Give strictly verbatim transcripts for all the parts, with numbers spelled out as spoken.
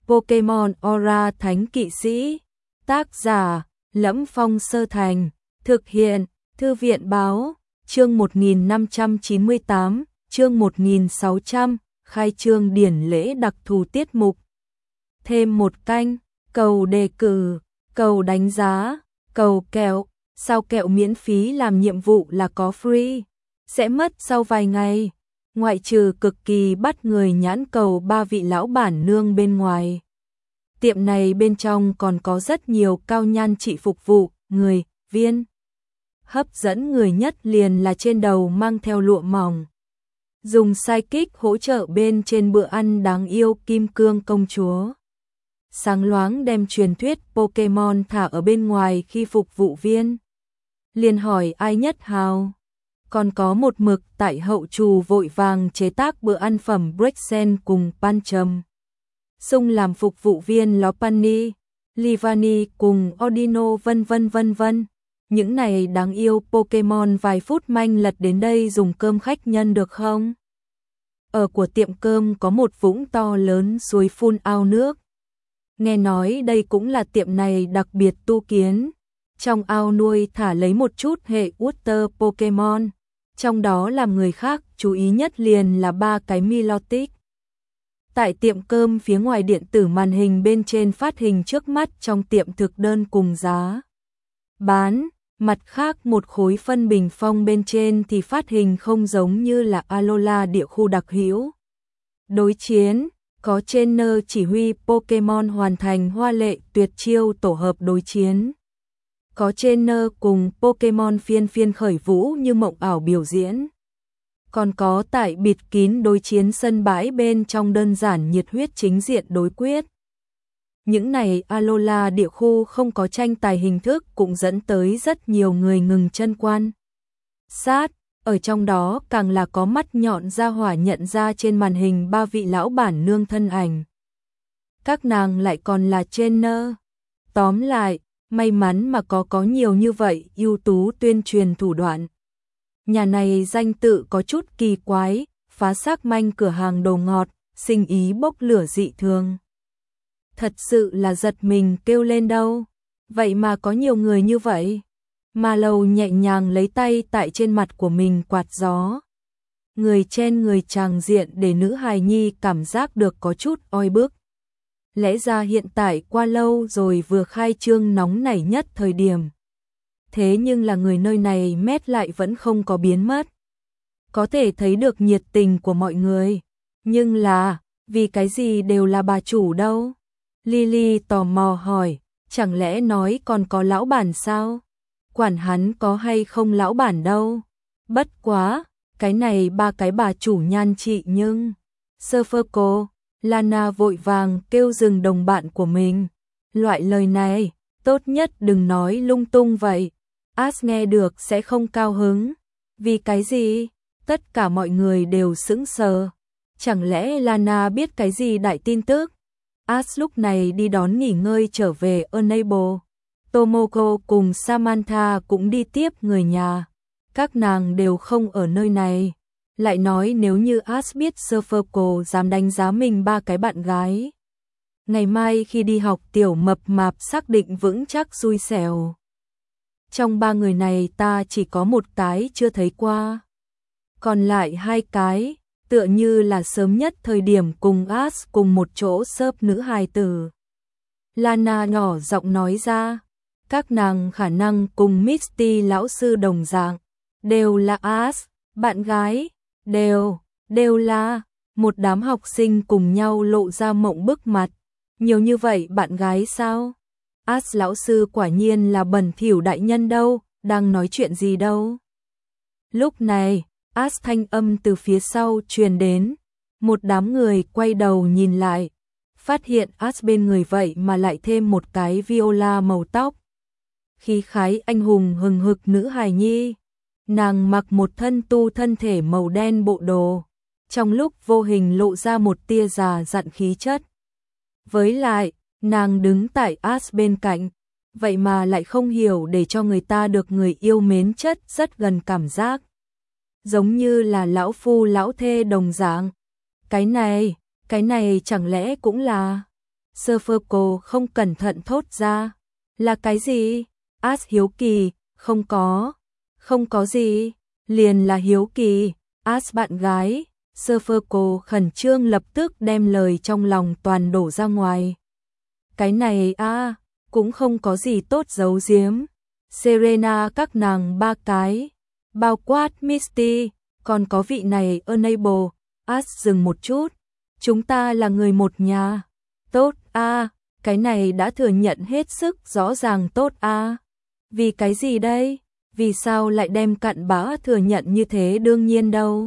Pokemon Aura Thánh Kỵ Sĩ. Tác giả: Lẫm Phong Sơ Thành. Thực hiện: Thư viện Báo. Chương một nghìn năm trăm chín mươi tám, chương một nghìn sáu trăm, khai trương điển lễ đặc thù tiết mục. Thêm một canh, cầu đề cử, cầu đánh giá, cầu kẹo, sao kẹo miễn phí làm nhiệm vụ là có free, sẽ mất sau vài ngày. Ngoại trừ cực kỳ bắt người nhãn cầu ba vị lão bản nương bên ngoài. Tiệm này bên trong còn có rất nhiều cao nhan trị phục vụ, người, viên. Hấp dẫn người nhất liền là trên đầu mang theo lụa mỏng. Dùng sidekick hỗ trợ bên trên bữa ăn đáng yêu kim cương công chúa. Sáng loáng đem truyền thuyết Pokemon thả ở bên ngoài khi phục vụ viên. Liền hỏi ai nhất hào. Còn có một mực tại hậu trù vội vàng chế tác bữa ăn phẩm Brexen cùng Pancham. Sung làm phục vụ viên Lopunny, Livani cùng Ordino vân vân vân vân. Những này đáng yêu Pokemon vài phút manh lật đến đây dùng cơm khách nhân được không? Ở của tiệm cơm có một vũng to lớn suối phun ao nước. Nghe nói đây cũng là tiệm này đặc biệt tu kiến. Trong ao nuôi thả lấy một chút hệ Water Pokemon. Trong đó làm người khác chú ý nhất liền là ba cái Milotic. Tại tiệm cơm phía ngoài điện tử màn hình bên trên phát hình trước mắt trong tiệm thực đơn cùng giá bán. Mặt khác một khối phân bình phong bên trên thì phát hình không giống như là Alola địa khu đặc hữu. Đối chiến, có trainer chỉ huy Pokemon hoàn thành hoa lệ tuyệt chiêu tổ hợp đối chiến. Có trainer cùng Pokemon phiên phiên khởi vũ như mộng ảo biểu diễn. Còn có tại bịt kín đối chiến sân bãi bên trong đơn giản nhiệt huyết chính diện đối quyết. Những này Alola địa khu không có tranh tài hình thức cũng dẫn tới rất nhiều người ngừng chân quan sát, ở trong đó càng là có mắt nhọn ra hỏa nhận ra trên màn hình ba vị lão bản nương thân ảnh. Các nàng lại còn là trainer. Tóm lại, may mắn mà có có nhiều như vậy ưu tú tuyên truyền thủ đoạn. Nhà này danh tự có chút kỳ quái, phá xác manh cửa hàng đồ ngọt, sinh ý bốc lửa dị thường. Thật sự là giật mình kêu lên đâu. Vậy mà có nhiều người như vậy. Mà Lầu nhẹ nhàng lấy tay tại trên mặt của mình quạt gió. Người trên người tràng diện để nữ hài nhi cảm giác được có chút oi bức. Lẽ ra hiện tại qua lâu rồi vừa khai trương nóng nảy nhất thời điểm. Thế nhưng là người nơi này mét lại vẫn không có biến mất. Có thể thấy được nhiệt tình của mọi người. Nhưng là, vì cái gì đều là bà chủ đâu? Lily tò mò hỏi, chẳng lẽ nói còn có lão bản sao? Quản hắn có hay không lão bản đâu? Bất quá, cái này ba cái bà chủ nhan trị nhưng... Surferco, Lana vội vàng kêu dừng đồng bạn của mình. Loại lời này, tốt nhất đừng nói lung tung vậy. Ash nghe được sẽ không cao hứng. Vì cái gì? Tất cả mọi người đều sững sờ. Chẳng lẽ Lana biết cái gì đại tin tức? Ash lúc này đi đón nghỉ ngơi trở về Enable. Tomoko cùng Samantha cũng đi tiếp người nhà. Các nàng đều không ở nơi này. Lại nói nếu như Ash biết Surferco dám đánh giá mình ba cái bạn gái. Ngày mai khi đi học tiểu mập mạp xác định vững chắc xui xẻo. Trong ba người này ta chỉ có một cái chưa thấy qua. Còn lại hai cái, tựa như là sớm nhất thời điểm cùng Ash cùng một chỗ xớp nữ hài tử. Lana nhỏ giọng nói ra, các nàng khả năng cùng Misty lão sư đồng dạng, đều là Ash, bạn gái, đều, đều là, một đám học sinh cùng nhau lộ ra mộng bức mặt. Nhiều như vậy bạn gái sao? Ash lão sư quả nhiên là bẩn thỉu đại nhân đâu, đang nói chuyện gì đâu. Lúc này, Ash thanh âm từ phía sau truyền đến, một đám người quay đầu nhìn lại, phát hiện Ash bên người vậy mà lại thêm một cái viola màu tóc. Khí khái anh hùng hừng hực nữ hài nhi, nàng mặc một thân tu thân thể màu đen bộ đồ, trong lúc vô hình lộ ra một tia già dặn khí chất. Với lại, nàng đứng tại Ash bên cạnh, vậy mà lại không hiểu để cho người ta được người yêu mến chất rất gần cảm giác. Giống như là lão phu lão thê đồng dạng. Cái này, cái này chẳng lẽ cũng là... Serverco không cẩn thận thốt ra. Là cái gì? As hiếu kỳ, không có, không có gì, liền là hiếu kỳ. As bạn gái, Serverco khẩn trương lập tức đem lời trong lòng toàn đổ ra ngoài. Cái này a à, cũng không có gì tốt giấu giếm. Serena các nàng ba cái, bao quát Misty, còn có vị này Enable. As dừng một chút, chúng ta là người một nhà. Tốt a, à, cái này đã thừa nhận hết sức rõ ràng tốt a. À. Vì cái gì đây? Vì sao lại đem cặn bã thừa nhận như thế đương nhiên đâu?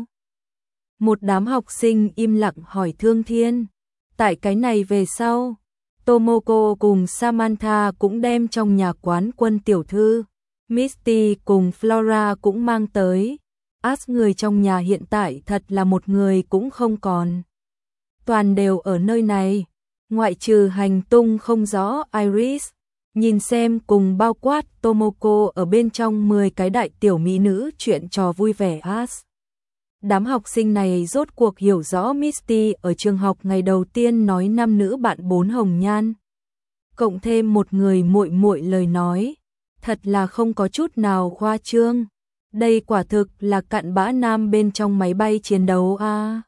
Một đám học sinh im lặng hỏi Thương Thiên. Tại cái này về sau, Tomoko cùng Samantha cũng đem trong nhà quán quân tiểu thư, Misty cùng Flora cũng mang tới. As người trong nhà hiện tại thật là một người cũng không còn. Toàn đều ở nơi này, ngoại trừ hành tung không rõ Iris, nhìn xem cùng bao quát Tomoko ở bên trong mười cái đại tiểu mỹ nữ chuyện trò vui vẻ As. Đám học sinh này rốt cuộc hiểu rõ Misty ở trường học ngày đầu tiên nói nam nữ bạn bốn hồng nhan. Cộng thêm một người muội muội lời nói, thật là không có chút nào khoa trương. Đây quả thực là cặn bã nam bên trong máy bay chiến đấu a. À.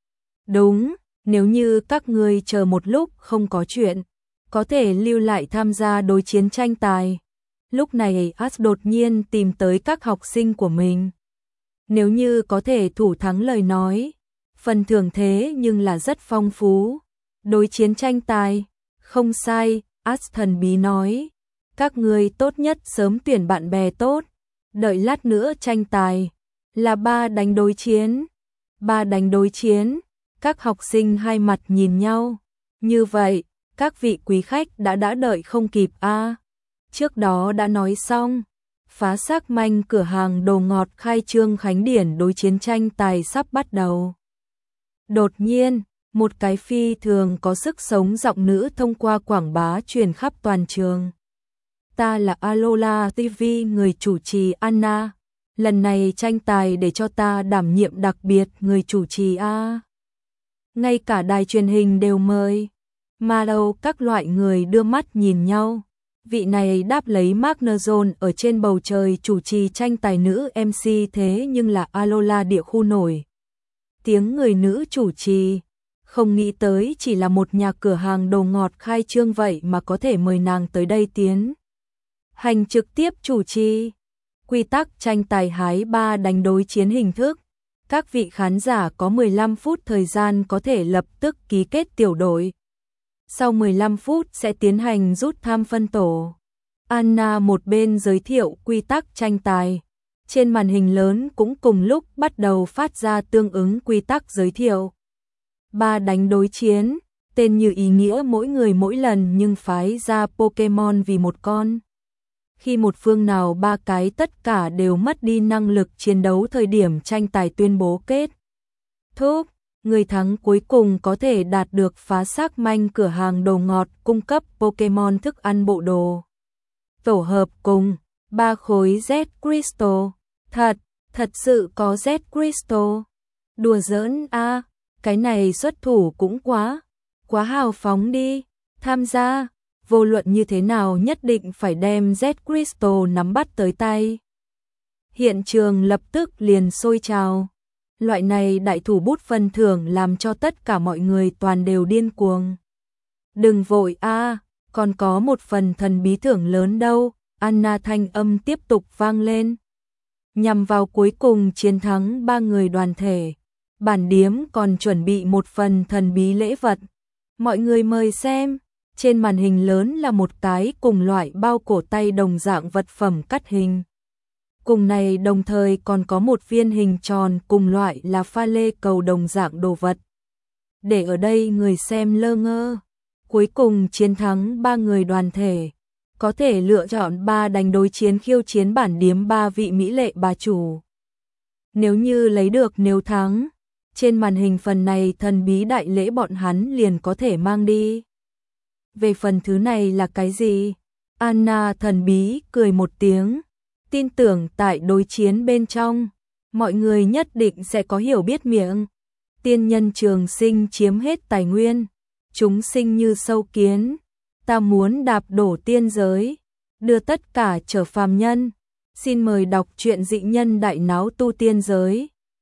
Đúng, nếu như các ngươi chờ một lúc không có chuyện, có thể lưu lại tham gia đối chiến tranh tài. Lúc này As đột nhiên tìm tới các học sinh của mình. Nếu như có thể thủ thắng lời nói, phần thưởng thế nhưng là rất phong phú. Đối chiến tranh tài, không sai, As thần bí nói. Các ngươi tốt nhất sớm tuyển bạn bè tốt, đợi lát nữa tranh tài, là ba đánh đối chiến. Ba đánh đối chiến, các học sinh hai mặt nhìn nhau. Như vậy, các vị quý khách đã đã đợi không kịp a. À. Trước đó đã nói xong. Phá xác manh cửa hàng đồ ngọt khai trương khánh điển đối chiến tranh tài sắp bắt đầu. Đột nhiên, một cái phi thường có sức sống giọng nữ thông qua quảng bá truyền khắp toàn trường. Ta là Alola ti vi người chủ trì Anna. Lần này tranh tài để cho ta đảm nhiệm đặc biệt người chủ trì a. Ngay cả đài truyền hình đều mời. Mà đâu các loại người đưa mắt nhìn nhau. Vị này đáp lấy Magnezone ở trên bầu trời chủ trì tranh tài nữ em xê thế nhưng là Alola địa khu nổi. Tiếng người nữ chủ trì, không nghĩ tới chỉ là một nhà cửa hàng đồ ngọt khai trương vậy mà có thể mời nàng tới đây tiến hành trực tiếp chủ trì. Quy tắc tranh tài hái ba đánh đối chiến hình thức. Các vị khán giả có mười lăm phút thời gian có thể lập tức ký kết tiểu đội. Sau mười lăm phút sẽ tiến hành rút thăm phân tổ. Anna một bên giới thiệu quy tắc tranh tài. Trên màn hình lớn cũng cùng lúc bắt đầu phát ra tương ứng quy tắc giới thiệu. Ba đánh đối chiến, tên như ý nghĩa mỗi người mỗi lần nhưng phái ra Pokemon vì một con. Khi một phương nào ba cái tất cả đều mất đi năng lực chiến đấu thời điểm tranh tài tuyên bố kết thúc, người thắng cuối cùng có thể đạt được phá xác manh cửa hàng đồ ngọt cung cấp Pokemon thức ăn bộ đồ. Tổ hợp cùng ba khối Z Crystal. Thật, thật sự có Z Crystal. Đùa giỡn a, à, cái này xuất thủ cũng quá, quá hào phóng đi. Tham gia, vô luận như thế nào nhất định phải đem Z Crystal nắm bắt tới tay. Hiện trường lập tức liền sôi trào. Loại này đại thủ bút phần thưởng làm cho tất cả mọi người toàn đều điên cuồng. Đừng vội a, à, còn có một phần thần bí thưởng lớn đâu. Anna thanh âm tiếp tục vang lên. Nhằm vào cuối cùng chiến thắng ba người đoàn thể, bản điếm còn chuẩn bị một phần thần bí lễ vật. Mọi người mời xem. Trên màn hình lớn là một cái cùng loại bao cổ tay đồng dạng vật phẩm cắt hình. Cùng này đồng thời còn có một viên hình tròn cùng loại là pha lê cầu đồng dạng đồ vật. Để ở đây người xem lơ ngơ. Cuối cùng chiến thắng ba người đoàn thể, có thể lựa chọn ba đánh đối chiến khiêu chiến bản điếm ba vị mỹ lệ bà chủ. Nếu như lấy được nếu thắng, trên màn hình phần này thần bí đại lễ bọn hắn liền có thể mang đi. Về phần thứ này là cái gì? Anna thần bí cười một tiếng, tin tưởng tại đối chiến bên trong, mọi người nhất định sẽ có hiểu biết miệng. Tiên nhân trường sinh chiếm hết tài nguyên, chúng sinh như sâu kiến, ta muốn đạp đổ tiên giới, đưa tất cả trở phàm nhân. Xin mời đọc truyện Dị Nhân Đại Náo Tu Tiên Giới.